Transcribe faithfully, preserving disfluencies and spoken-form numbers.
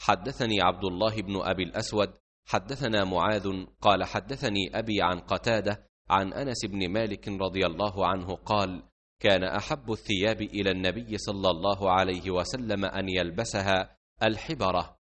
حدثني عبد الله بن أبي الأسود حدثنا معاذ قال حدثني أبي عن قتادة عن أنس بن مالك رضي الله عنه قال: كان أحب الثياب إلى النبي صلى الله عليه وسلم أن يلبسها الحبرة،